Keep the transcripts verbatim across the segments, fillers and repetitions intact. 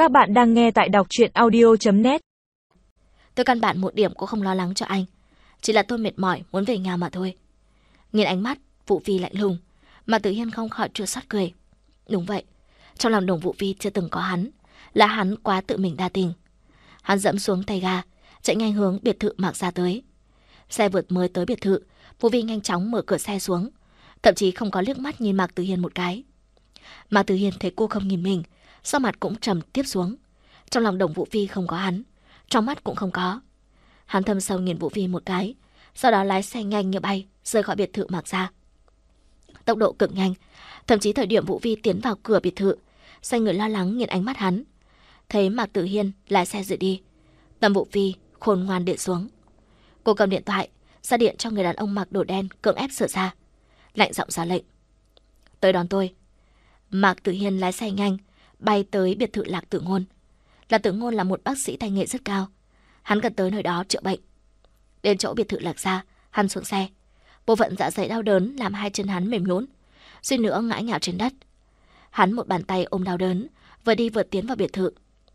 Các bạn đang nghe tại đọc truyện audio chấm net. Tôi căn bản một điểm cũng không lo lắng cho anh. Chỉ là tôi mệt mỏi muốn về nhà mà thôi. Nhìn ánh mắt Vũ Vi lạnh lùng, mà Tử Hiên không khỏi chua xót cười. Đúng vậy, trong lòng Đồng Vũ Vi chưa từng có hắn. Là hắn quá tự mình đa tình. Hắn dẫm xuống tay ga, chạy nhanh hướng biệt thự Mạc Gia tới. Xe vượt mới tới biệt thự, Vũ Vi nhanh chóng mở cửa xe xuống, thậm chí không có liếc mắt nhìn Mạc Tử Hiên một cái. Mạc Tử Hiên thấy cô không nhìn mình, sau mặt cũng trầm tiếp xuống. Trong lòng Đồng Vũ Vi không có hắn, trong mắt cũng không có. Hắn thâm sâu nhìn Vũ Vi một cái, sau đó lái xe nhanh như bay rời khỏi biệt thự Mạc Gia. Tốc độ cực nhanh, thậm chí thời điểm Vũ Vi tiến vào cửa biệt thự, xoay người lo lắng nhìn ánh mắt hắn. Thấy Mạc Tử Hiên lái xe rời đi, tâm Vũ Vi khôn ngoan điện xuống. Cô cầm điện thoại ra điện cho người đàn ông mặc đồ đen cưỡng ép sửa ra, lạnh giọng ra lệnh: tới đón tôi. Mạc Tử Hiên lái xe nhanh bay tới biệt thự Lạc Tử Ngôn. Lạc Tử Ngôn là một bác sĩ tay nghề rất cao, hắn cần tới nơi đó chữa bệnh. Đến chỗ biệt thự Lạc Gia, hắn xuống xe. Bộ phận dạ dày đau đớn làm hai chân hắn mềm nhũn, suýt nữa ngã nhào trên đất. Hắn một bàn tay ôm đau đớn, vừa đi vừa tiến vào biệt thự.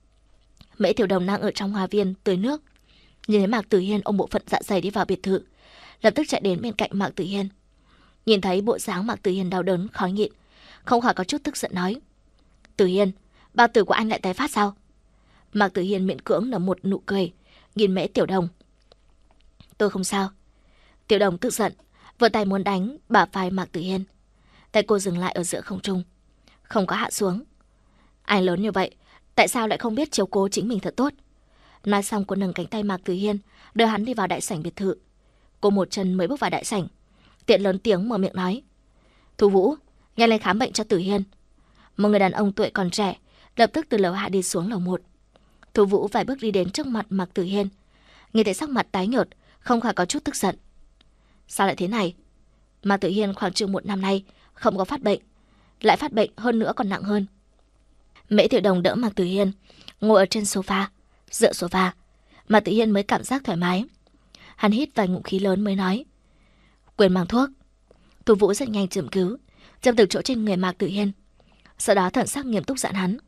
Mễ Tiểu Đồng đang ở trong hoa viên tưới nước, nhìn thấy Mạc Tử Hiên ôm bộ phận dạ dày đi vào biệt thự, lập tức chạy đến bên cạnh Mạc Tử Hiên. Nhìn thấy bộ dáng Mạc Tử Hiên đau đớn khó nhịn, không khỏi có chút tức giận nói: Tử Hiên, bao tử của anh lại tái phát sao? Mạc Tử Hiên miễn cưỡng nở một nụ cười, nhìn Mễ Tiểu Đồng. Tôi không sao. Tiểu Đồng tức giận, vừa tay muốn đánh bả vai Mạc Tử Hiên. Tay cô dừng lại ở giữa không trung, không có hạ xuống. Anh lớn như vậy, tại sao lại không biết chiếu cố chính mình thật tốt? Nói xong cô nâng cánh tay Mạc Tử Hiên, đưa hắn đi vào đại sảnh biệt thự. Cô một chân mới bước vào đại sảnh, tiện lớn tiếng mở miệng nói: Thu Vũ, nhanh lên khám bệnh cho Tử Hiên. Một người đàn ông tuổi còn trẻ lập tức từ lầu hai đi xuống lầu một. Thu Vũ vài bước đi đến trước mặt Mạc Tử Hiên, nhìn thấy sắc mặt tái nhợt, không khỏi có chút tức giận. Sao lại thế này? Mạc Tử Hiên khoảng chừng một năm nay không có phát bệnh, lại phát bệnh hơn nữa còn nặng hơn. Mễ Tiểu Đồng đỡ Mạc Tử Hiên ngồi ở trên sofa, dựa sofa. Mạc Tử Hiên mới cảm giác thoải mái. Hắn hít vài ngụm khí lớn mới nói: quên mang thuốc. Thu Vũ rất nhanh châm cứu, châm từ chỗ trên người Mạc Tử Hiên, sau đó thần sắc nghiêm túc dặn hắn: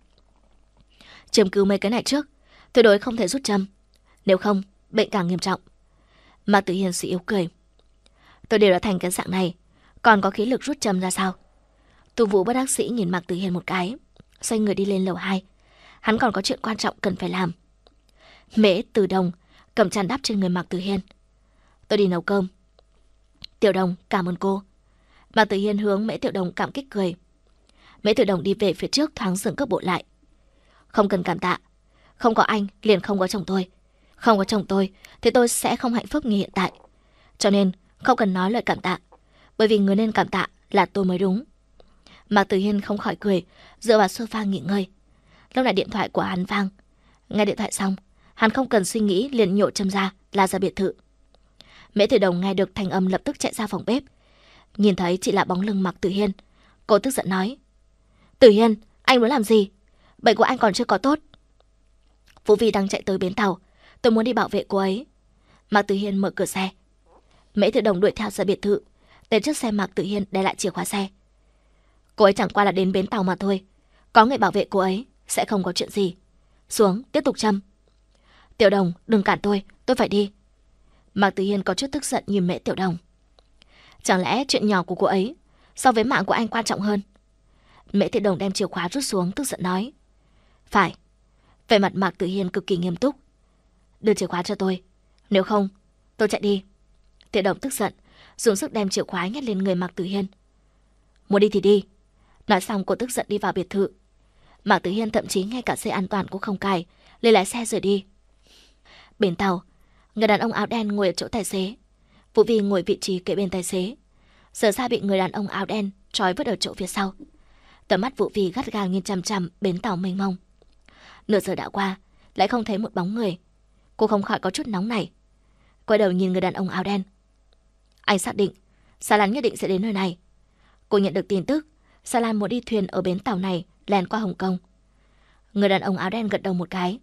châm cứu mấy cái này trước, tuyệt đối không thể rút châm, nếu không bệnh càng nghiêm trọng. Mạc Tử Hiên suy yếu cười: tôi đều đã thành cái dạng này, còn có khí lực rút châm ra sao? Thu Vũ bất đắc sĩ nhìn Mạc Tử Hiên một cái, xoay người đi lên lầu hai. Hắn còn có chuyện quan trọng cần phải làm. Mễ Tử Đồng cầm chăn đắp trên người Mạc Tử Hiên: tôi đi nấu cơm. Tiểu Đồng, cảm ơn cô. Mạc Tử Hiên hướng Mễ Tiểu Đồng cảm kích cười. Mễ Tiểu Đồng đi về phía trước thoáng dừng cước bộ lại: không cần cảm tạ, không có anh liền không có chồng tôi, không có chồng tôi thì tôi sẽ không hạnh phúc như hiện tại, cho nên không cần nói lời cảm tạ, bởi vì người nên cảm tạ là tôi mới đúng. Mạc Tử Hiên không khỏi cười, dựa vào sofa nghỉ ngơi. Lúc này điện thoại của hắn vang. Nghe điện thoại xong, hắn không cần suy nghĩ liền nhổ châm ra, la ra biệt thự. Mễ Tử Đồng nghe được thanh âm lập tức chạy ra phòng bếp. Nhìn thấy chỉ là bóng lưng Mạc Tử Hiên, cô tức giận nói: Tử Hiên, anh muốn làm gì? Bệnh của anh còn chưa có tốt. Vũ Vi đang chạy tới bến tàu, tôi muốn đi bảo vệ cô ấy. Mạc Tử Hiên mở cửa xe. Mễ Tử Đồng đuổi theo ra biệt thự, đến trước xe Mạc Tử Hiên để lại chìa khóa xe. Cô ấy chẳng qua là đến bến tàu mà thôi, có người bảo vệ cô ấy, sẽ không có chuyện gì. Xuống, tiếp tục châm. Tiểu Đồng, đừng cản tôi, tôi phải đi. Mạc Tử Hiên có chút tức giận nhìn Mễ Tiểu Đồng. Chẳng lẽ chuyện nhỏ của cô ấy so với mạng của anh quan trọng hơn? Mễ Tiểu Đồng đem chìa khóa rút xuống, tức giận nói: phải. Vẻ mặt Mạc Tử Hiên cực kỳ nghiêm túc: đưa chìa khóa cho tôi, nếu không tôi chạy đi. Tiểu Đồng tức giận dùng sức đem chìa khóa nhét lên người Mạc Tử Hiên. Muốn đi thì đi. Nói xong cô tức giận đi vào biệt thự. Mạc Tử Hiên thậm chí ngay cả dây an toàn cũng không cài, lấy lái xe rời đi. Bến tàu, người đàn ông áo đen ngồi ở chỗ tài xế. Vũ Vi ngồi vị trí kế bên tài xế. Giờ ra bị người đàn ông áo đen trói vứt ở chỗ phía sau. Tầm mắt Vũ Vi gắt gao nhìn chằm chằm bến tàu mênh mông. Nửa giờ đã qua, lại không thấy một bóng người. Cô không khỏi có chút nóng nảy, quay đầu nhìn người đàn ông áo đen. Anh xác định Sa Lan nhất định sẽ đến nơi này. Cô nhận được tin tức Sa Lan muốn đi thuyền ở bến tàu này lèn qua Hồng Kông. Người đàn ông áo đen gật đầu một cái.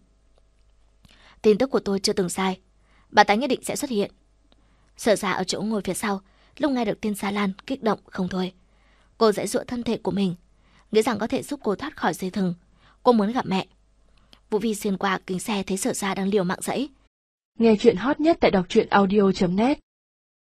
Tin tức của tôi chưa từng sai, bà ta nhất định sẽ xuất hiện. Sở Ra ở chỗ ngồi phía sau lúc nghe được tin Sa Lan kích động không thôi. Cô giãy giụa thân thể của mình, nghĩ rằng có thể giúp cô thoát khỏi dây thừng. Cô muốn gặp mẹ. Vũ Vi xuyên qua kính xe thấy Sở Gia đang liều mạng dãy. Nghe chuyện hot nhất tại đọc truyện audio chấm net.